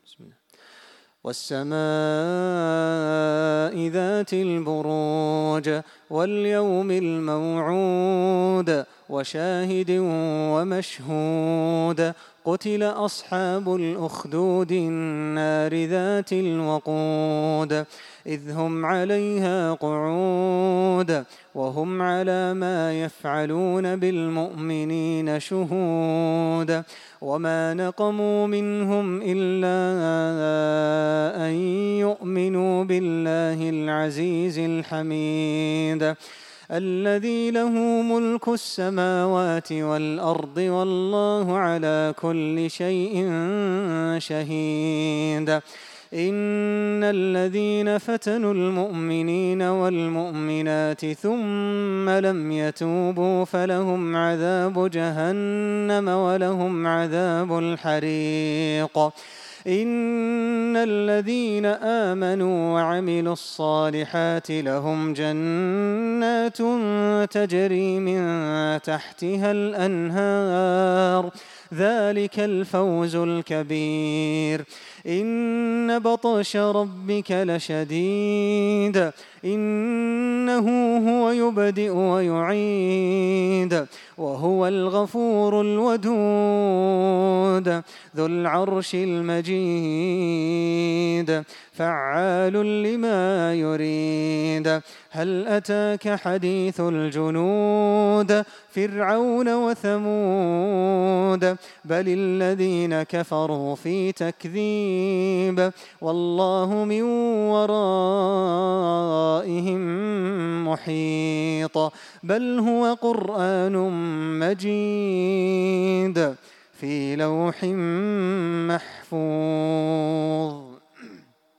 بسم الله. والسماء ذات البروج واليوم الموعود وشاهد ومشهود قتل أصحاب الأخدود النار ذات الوقود إذ هم عليها قعود وهم على ما يفعلون بالمؤمنين شهود وما نقموا منهم إلا أن يؤمنوا بالله العزيز الحميد الذي له ملك السماوات والأرض والله على كل شيء شهيد إن الذين فتنوا المؤمنين والمؤمنات ثم لم يتوبوا فلهم عذاب جهنم ولهم عذاب الحريق إن الذين آمنوا وعملوا الصالحات لهم جنات تجري من تحتها الأنهار ذلك الفوز الكبير إن بطش ربك لشديد إنه هو يبدئ ويعيد وهو الغفور الودود ذو العرش المجيد فعال لما يريد هل أتاك حديث الجنود فرعون وثمود بل الذين كفروا في تكذيب والله من ورائهم محيط بل هو قرآن مجيد في لوح محفوظ.